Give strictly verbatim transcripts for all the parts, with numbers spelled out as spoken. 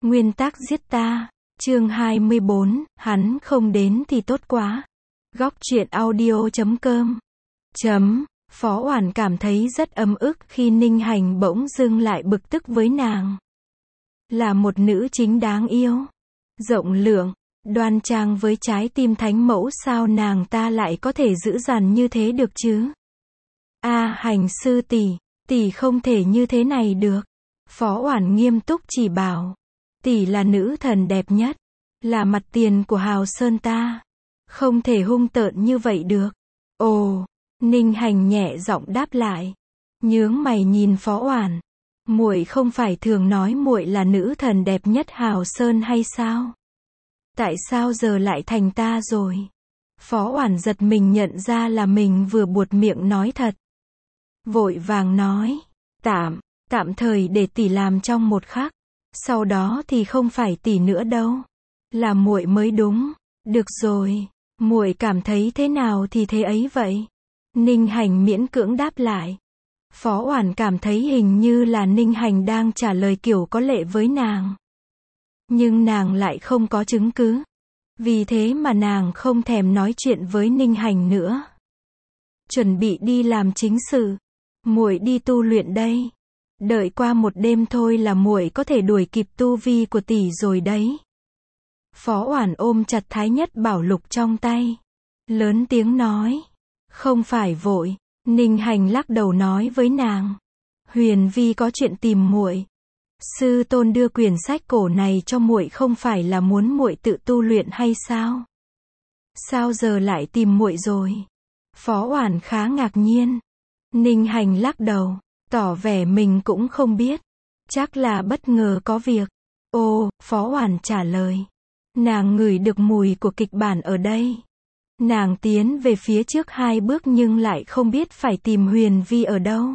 Nguyên tác giết ta. Chương hai mươi bốn, hắn không đến thì tốt quá. Góc truyện audio chấm com. Chấm. Phó Oản cảm thấy rất ấm ức khi Ninh Hành bỗng dưng lại bực tức với nàng. Là một nữ chính đáng yêu, rộng lượng, đoan trang với trái tim thánh mẫu, sao nàng ta lại có thể dữ dằn như thế được chứ? A Hành sư tỷ, tỷ không thể như thế này được. Phó Oản nghiêm túc chỉ bảo, tỷ là nữ thần đẹp nhất, là mặt tiền của Hào Sơn ta, không thể hung tợn như vậy được. Ồ, Ninh Hành nhẹ giọng đáp lại, nhướng mày nhìn Phó Oản, muội không phải thường nói muội là nữ thần đẹp nhất Hào Sơn hay sao? Tại sao giờ lại thành ta rồi? Phó Oản giật mình nhận ra là mình vừa buột miệng nói thật. Vội vàng nói, tạm, tạm thời để tỷ làm trong một khắc, sau đó thì không phải tỷ nữa đâu, là muội mới đúng. Được rồi, muội cảm thấy thế nào thì thế ấy vậy. Ninh Hành miễn cưỡng đáp lại. Phó Oản cảm thấy hình như là Ninh Hành đang trả lời kiểu có lệ với nàng. Nhưng nàng lại không có chứng cứ. Vì thế mà nàng không thèm nói chuyện với Ninh Hành nữa. Chuẩn bị đi làm chính sự. Muội đi tu luyện đây. Đợi qua một đêm thôi là muội có thể đuổi kịp tu vi của tỷ rồi đấy. Phó Oản ôm chặt Thái Nhất Bảo Lục trong tay, lớn tiếng nói, không phải vội. Ninh Hành lắc đầu nói với nàng, Huyền Vi có chuyện tìm muội. Sư tôn đưa quyển sách cổ này cho muội không phải là muốn muội tự tu luyện hay sao? Sao giờ lại tìm muội rồi? Phó Oản khá ngạc nhiên. Ninh Hành lắc đầu, tỏ vẻ mình cũng không biết, chắc là bất ngờ có việc. Ồ, Phó Oản trả lời. Nàng ngửi được mùi của kịch bản ở đây. Nàng tiến về phía trước hai bước nhưng lại không biết phải tìm Huyền Vi ở đâu.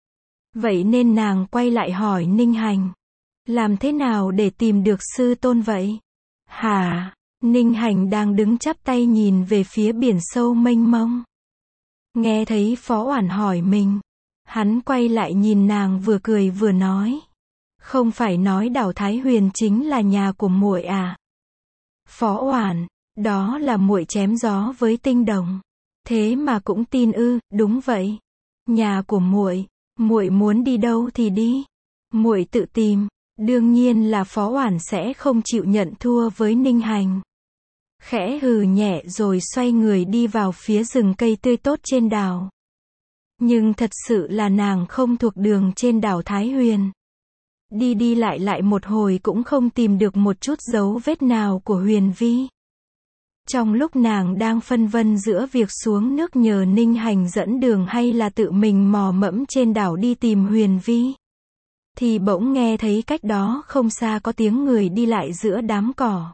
Vậy nên nàng quay lại hỏi Ninh Hành, làm thế nào để tìm được sư tôn vậy? Hả? Ninh Hành đang đứng chắp tay nhìn về phía biển sâu mênh mông. Nghe thấy Phó Oản hỏi mình, hắn quay lại nhìn nàng vừa cười vừa nói, không phải nói đảo Thái Huyền chính là nhà của muội à? Phó Oản, đó là muội chém gió với Tinh Đồng. Thế mà cũng tin ư? Đúng vậy. Nhà của muội, muội muốn đi đâu thì đi. Muội tự tìm. Đương nhiên là Phó Oản sẽ không chịu nhận thua với Ninh Hành. Khẽ hừ nhẹ rồi xoay người đi vào phía rừng cây tươi tốt trên đảo. Nhưng thật sự là nàng không thuộc đường trên đảo Thái Huyền. Đi đi lại lại một hồi cũng không tìm được một chút dấu vết nào của Huyền Vi. Trong lúc nàng đang phân vân giữa việc xuống nước nhờ Ninh Hành dẫn đường hay là tự mình mò mẫm trên đảo đi tìm Huyền Vi, thì bỗng nghe thấy cách đó không xa có tiếng người đi lại giữa đám cỏ.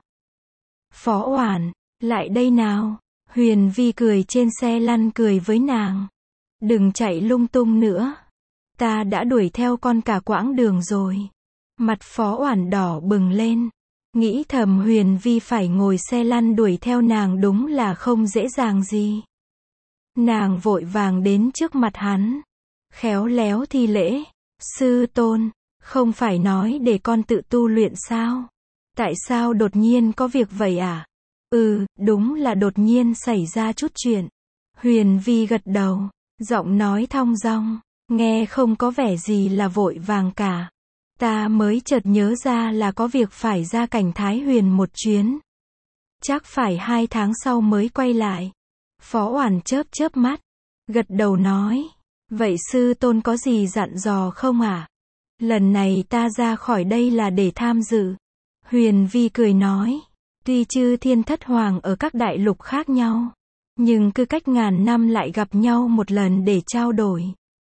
Phó Oản, lại đây nào. Huyền Vi cười trên xe lăn cười với nàng. Đừng chạy lung tung nữa. Ta đã đuổi theo con cả quãng đường rồi. Mặt Phó Oản đỏ bừng lên. Nghĩ thầm Huyền Vi phải ngồi xe lăn đuổi theo nàng đúng là không dễ dàng gì. Nàng vội vàng đến trước mặt hắn, khéo léo thi lễ. Sư tôn, không phải nói để con tự tu luyện sao? Tại sao đột nhiên có việc vậy à? Ừ, đúng là đột nhiên xảy ra chút chuyện. Huyền Vi gật đầu, giọng nói thong dong, nghe không có vẻ gì là vội vàng cả. Ta mới chợt nhớ ra là có việc phải ra cảnh Thái Huyền một chuyến. Chắc phải hai tháng sau mới quay lại. Phó Oản chớp chớp mắt, gật đầu nói, vậy sư tôn có gì dặn dò không ạ? À? Lần này ta ra khỏi đây là để tham dự. Huyền Vi cười nói, tuy chư thiên thất hoàng ở các đại lục khác nhau, nhưng cứ cách ngàn năm lại gặp nhau một lần để trao đổi,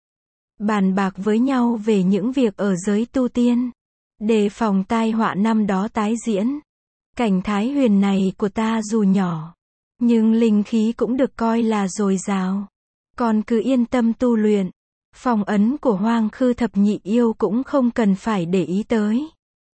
bàn bạc với nhau về những việc ở giới tu tiên, đề phòng tai họa năm đó tái diễn. Cảnh Thái Huyền này của ta dù nhỏ, nhưng linh khí cũng được coi là dồi dào. Con cứ yên tâm tu luyện. Phong ấn của Hoang Khư Thập Nhị Yêu cũng không cần phải để ý tới.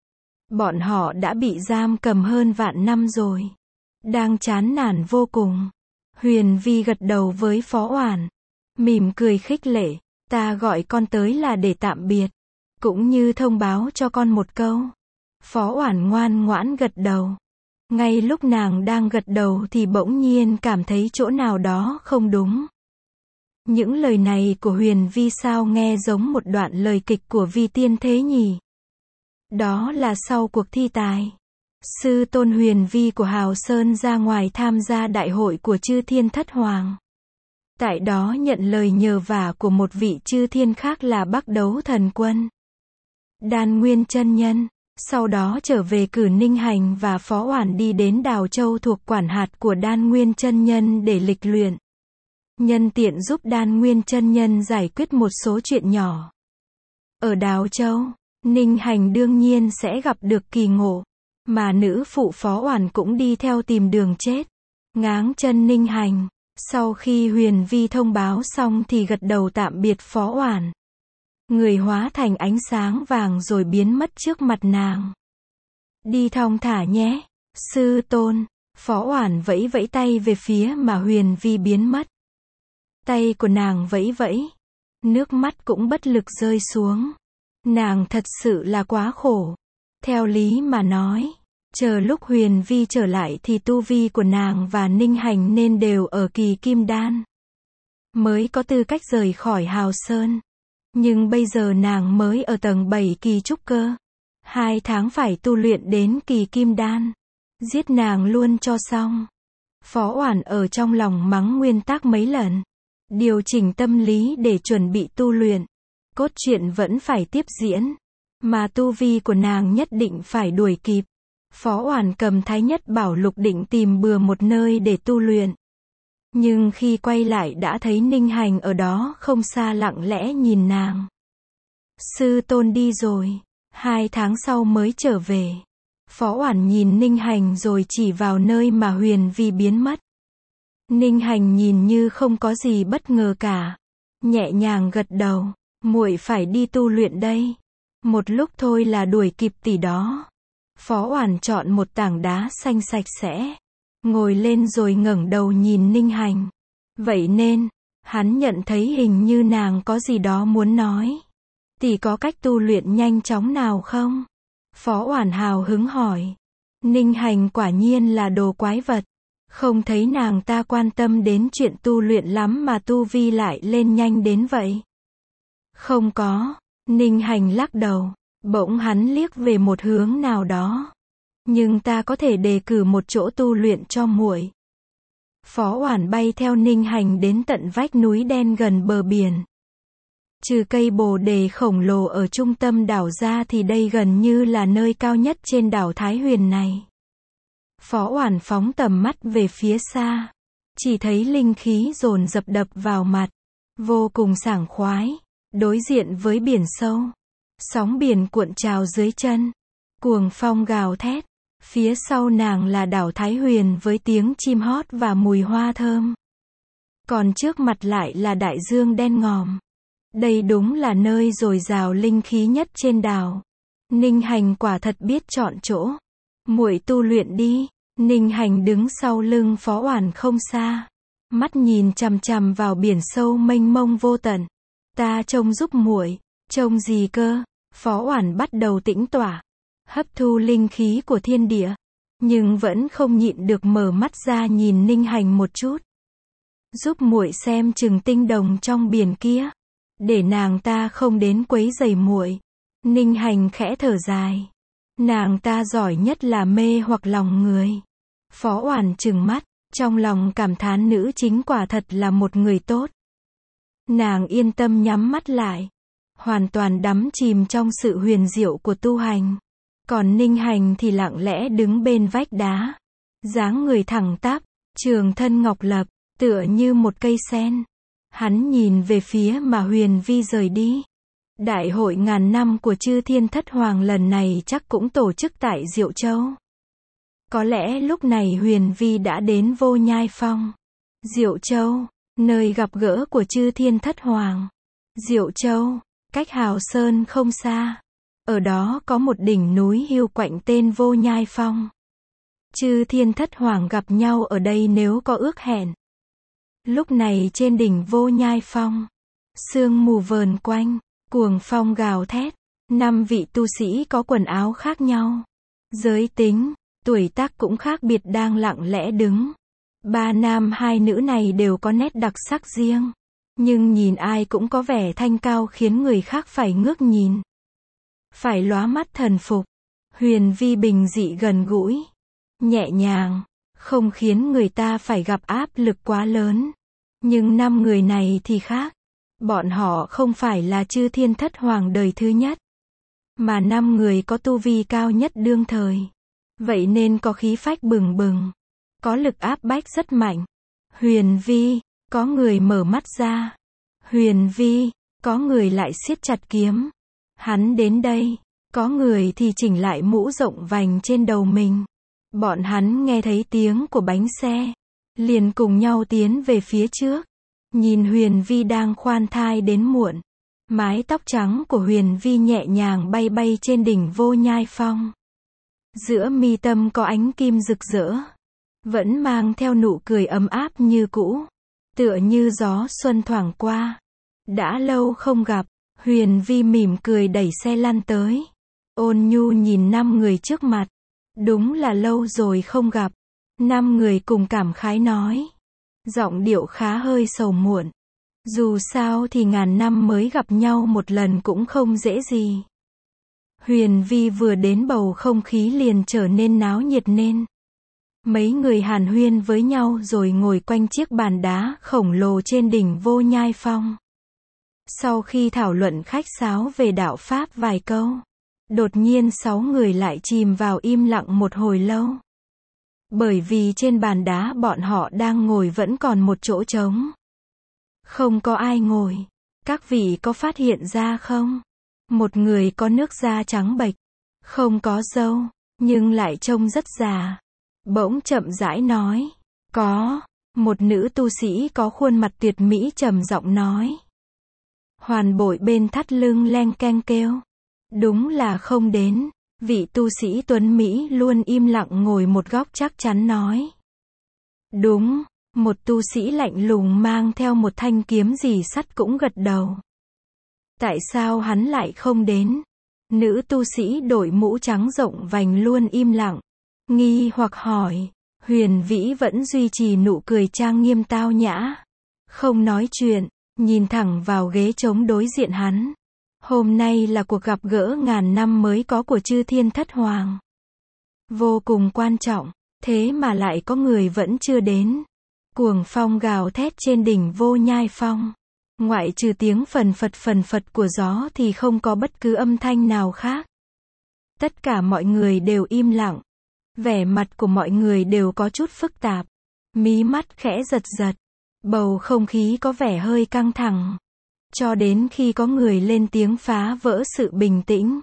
Bọn họ đã bị giam cầm hơn vạn năm rồi. Đang chán nản vô cùng. Huyền Vi gật đầu với Phó Oản, mỉm cười khích lệ. Ta gọi con tới là để tạm biệt, cũng như thông báo cho con một câu. Phó Oản ngoan ngoãn gật đầu. Ngay lúc nàng đang gật đầu thì bỗng nhiên cảm thấy chỗ nào đó không đúng. Những lời này của Huyền Vi sao nghe giống một đoạn lời kịch của Vi Tiên thế nhỉ? Đó là sau cuộc thi tài. Sư tôn Huyền Vi của Hào Sơn ra ngoài tham gia đại hội của Chư Thiên Thất Hoàng. Tại đó nhận lời nhờ vả của một vị chư thiên khác là Bắc Đấu Thần Quân, Đan Nguyên chân nhân. Sau đó trở về cử Ninh Hành và Phó Oản đi đến Đào Châu thuộc quản hạt của Đan Nguyên chân nhân để lịch luyện. Nhân tiện giúp Đan Nguyên chân nhân giải quyết một số chuyện nhỏ. Ở Đào Châu, Ninh Hành đương nhiên sẽ gặp được kỳ ngộ, mà nữ phụ Phó Oản cũng đi theo tìm đường chết. Ngáng chân Ninh Hành, sau khi Huyền Vi thông báo xong thì gật đầu tạm biệt Phó Oản. Người hóa thành ánh sáng vàng rồi biến mất trước mặt nàng. Đi thong thả nhé, sư tôn. Phó Oản vẫy vẫy tay về phía mà Huyền Vi biến mất. Tay của nàng vẫy vẫy, nước mắt cũng bất lực rơi xuống. Nàng thật sự là quá khổ. Theo lý mà nói, chờ lúc Huyền Vi trở lại thì tu vi của nàng và Ninh Hành nên đều ở kỳ kim đan, mới có tư cách rời khỏi Hào Sơn. Nhưng bây giờ nàng mới ở tầng bảy kỳ trúc cơ. Hai tháng phải tu luyện đến kỳ kim đan. Giết nàng luôn cho xong. Phó Oản ở trong lòng mắng nguyên tắc mấy lần. Điều chỉnh tâm lý để chuẩn bị tu luyện. Cốt truyện vẫn phải tiếp diễn. Mà tu vi của nàng nhất định phải đuổi kịp. Phó Oản cầm Thái Nhất Bảo Lục định tìm bừa một nơi để tu luyện. Nhưng khi quay lại đã thấy Ninh Hành ở đó không xa lặng lẽ nhìn nàng. Sư tôn đi rồi. Hai tháng sau mới trở về. Phó Oản nhìn Ninh Hành rồi chỉ vào nơi mà Huyền Vi biến mất. Ninh Hành nhìn như không có gì bất ngờ cả. Nhẹ nhàng gật đầu. Muội phải đi tu luyện đây. Một lúc thôi là đuổi kịp tỷ đó. Phó Oản chọn một tảng đá xanh sạch sẽ. Ngồi lên rồi ngẩng đầu nhìn Ninh Hành. Vậy nên, hắn nhận thấy hình như nàng có gì đó muốn nói. Tỷ có cách tu luyện nhanh chóng nào không? Phó Oản hào hứng hỏi. Ninh Hành quả nhiên là đồ quái vật. Không thấy nàng ta quan tâm đến chuyện tu luyện lắm mà tu vi lại lên nhanh đến vậy. Không có. Ninh Hành lắc đầu. Bỗng hắn liếc về một hướng nào đó. Nhưng ta có thể đề cử một chỗ tu luyện cho muội. Phó Oản bay theo Ninh Hành đến tận vách núi đen gần bờ biển. Trừ cây bồ đề khổng lồ ở trung tâm đảo ra thì đây gần như là nơi cao nhất trên đảo Thái Huyền này. Phó Oản phóng tầm mắt về phía xa. Chỉ thấy linh khí dồn dập đập vào mặt. Vô cùng sảng khoái. Đối diện với biển sâu. Sóng biển cuộn trào dưới chân. Cuồng phong gào thét. Phía sau nàng là đảo Thái Huyền với tiếng chim hót và mùi hoa thơm. Còn trước mặt lại là đại dương đen ngòm. Đây đúng là nơi dồi dào linh khí nhất trên đảo. Ninh Hành quả thật biết chọn chỗ. Muội tu luyện đi. Ninh Hành đứng sau lưng Phó Oản không xa. Mắt nhìn chằm chằm vào biển sâu mênh mông vô tận. Ta trông giúp muội. Trông gì cơ? Phó Oản bắt đầu tĩnh tọa. Hấp thu linh khí của thiên địa. Nhưng vẫn không nhịn được mở mắt ra nhìn Ninh Hành một chút. Giúp muội xem chừng tinh đồng trong biển kia. Để nàng ta không đến quấy rầy muội. Ninh Hành khẽ thở dài. Nàng ta giỏi nhất là mê hoặc lòng người. Phó Oản trừng mắt, trong lòng cảm thán nữ chính quả thật là một người tốt. Nàng yên tâm nhắm mắt lại. Hoàn toàn đắm chìm trong sự huyền diệu của tu hành. Còn Ninh Hành thì lặng lẽ đứng bên vách đá. Dáng người thẳng tắp, trường thân ngọc lập, tựa như một cây sen. Hắn nhìn về phía mà Huyền Vi rời đi. Đại hội ngàn năm của Chư Thiên Thất Hoàng lần này chắc cũng tổ chức tại Diệu Châu. Có lẽ lúc này Huyền Vi đã đến Vô Nhai Phong. Diệu Châu, nơi gặp gỡ của Chư Thiên Thất Hoàng. Diệu Châu, cách Hào Sơn không xa. Ở đó có một đỉnh núi hiu quạnh tên Vô Nhai Phong. Chư Thiên Thất Hoàng gặp nhau ở đây nếu có ước hẹn. Lúc này trên đỉnh Vô Nhai Phong, sương mù vờn quanh, cuồng phong gào thét, năm vị tu sĩ có quần áo khác nhau. Giới tính, tuổi tác cũng khác biệt đang lặng lẽ đứng. Ba nam hai nữ này đều có nét đặc sắc riêng. Nhưng nhìn ai cũng có vẻ thanh cao khiến người khác phải ngước nhìn. Phải lóa mắt thần phục. Huyền Vi bình dị gần gũi. Nhẹ nhàng. Không khiến người ta phải gặp áp lực quá lớn. Nhưng năm người này thì khác. Bọn họ không phải là chư thiên thất hoàng đời thứ nhất. Mà năm người có tu vi cao nhất đương thời. Vậy nên có khí phách bừng bừng. Có lực áp bách rất mạnh. Huyền Vi, có người mở mắt ra. Huyền Vi, có người lại siết chặt kiếm. Hắn đến đây. Có người thì chỉnh lại mũ rộng vành trên đầu mình. Bọn hắn nghe thấy tiếng của bánh xe. Liền cùng nhau tiến về phía trước. Nhìn Huyền Vi đang khoan thai đến muộn. Mái tóc trắng của Huyền Vi nhẹ nhàng bay bay trên đỉnh Vô Nhai Phong. Giữa mi tâm có ánh kim rực rỡ. Vẫn mang theo nụ cười ấm áp như cũ. Tựa như gió xuân thoảng qua. Đã lâu không gặp. Huyền Vi mỉm cười đẩy xe lăn tới. Ôn nhu nhìn năm người trước mặt. Đúng là lâu rồi không gặp. Năm người cùng cảm khái nói. Giọng điệu khá hơi sầu muộn. Dù sao thì ngàn năm mới gặp nhau một lần cũng không dễ gì. Huyền Vi vừa đến bầu không khí liền trở nên náo nhiệt nên. Mấy người hàn huyên với nhau rồi ngồi quanh chiếc bàn đá khổng lồ trên đỉnh Vô Nhai Phong. Sau khi thảo luận khách sáo về đạo Pháp vài câu, đột nhiên sáu người lại chìm vào im lặng một hồi lâu. Bởi vì trên bàn đá bọn họ đang ngồi vẫn còn một chỗ trống. Không có ai ngồi. Các vị có phát hiện ra không? Một người có nước da trắng bệch, không có râu, nhưng lại trông rất già. Bỗng chậm rãi nói. Có. Một nữ tu sĩ có khuôn mặt tuyệt mỹ trầm giọng nói. Hoàn bội bên thắt lưng leng keng kêu. Đúng là không đến. Vị tu sĩ tuấn Mỹ luôn im lặng ngồi một góc chắc chắn nói. Đúng. Một tu sĩ lạnh lùng mang theo một thanh kiếm gì sắt cũng gật đầu. Tại sao hắn lại không đến? Nữ tu sĩ đội mũ trắng rộng vành luôn im lặng. Nghi hoặc hỏi. Huyền Vĩ vẫn duy trì nụ cười trang nghiêm tao nhã. Không nói chuyện, nhìn thẳng vào ghế trống đối diện hắn. Hôm nay là cuộc gặp gỡ ngàn năm mới có của chư thiên thất hoàng. Vô cùng quan trọng, thế mà lại có người vẫn chưa đến. Cuồng phong gào thét trên đỉnh Vô Nhai Phong. Ngoại trừ tiếng phần phật phần phật của gió thì không có bất cứ âm thanh nào khác. Tất cả mọi người đều im lặng. Vẻ mặt của mọi người đều có chút phức tạp. Mí mắt khẽ giật giật. Bầu không khí có vẻ hơi căng thẳng. Cho đến khi có người lên tiếng phá vỡ sự bình tĩnh.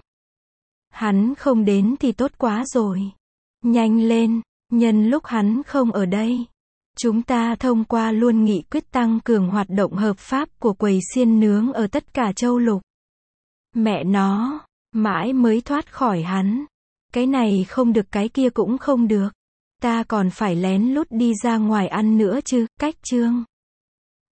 Hắn không đến thì tốt quá rồi. Nhanh lên, nhân lúc hắn không ở đây. Chúng ta thông qua luôn nghị quyết tăng cường hoạt động hợp pháp của quầy xiên nướng ở tất cả châu lục. Mẹ nó, mãi mới thoát khỏi hắn. Cái này không được cái kia cũng không được. Ta còn phải lén lút đi ra ngoài ăn nữa chứ, cách chương.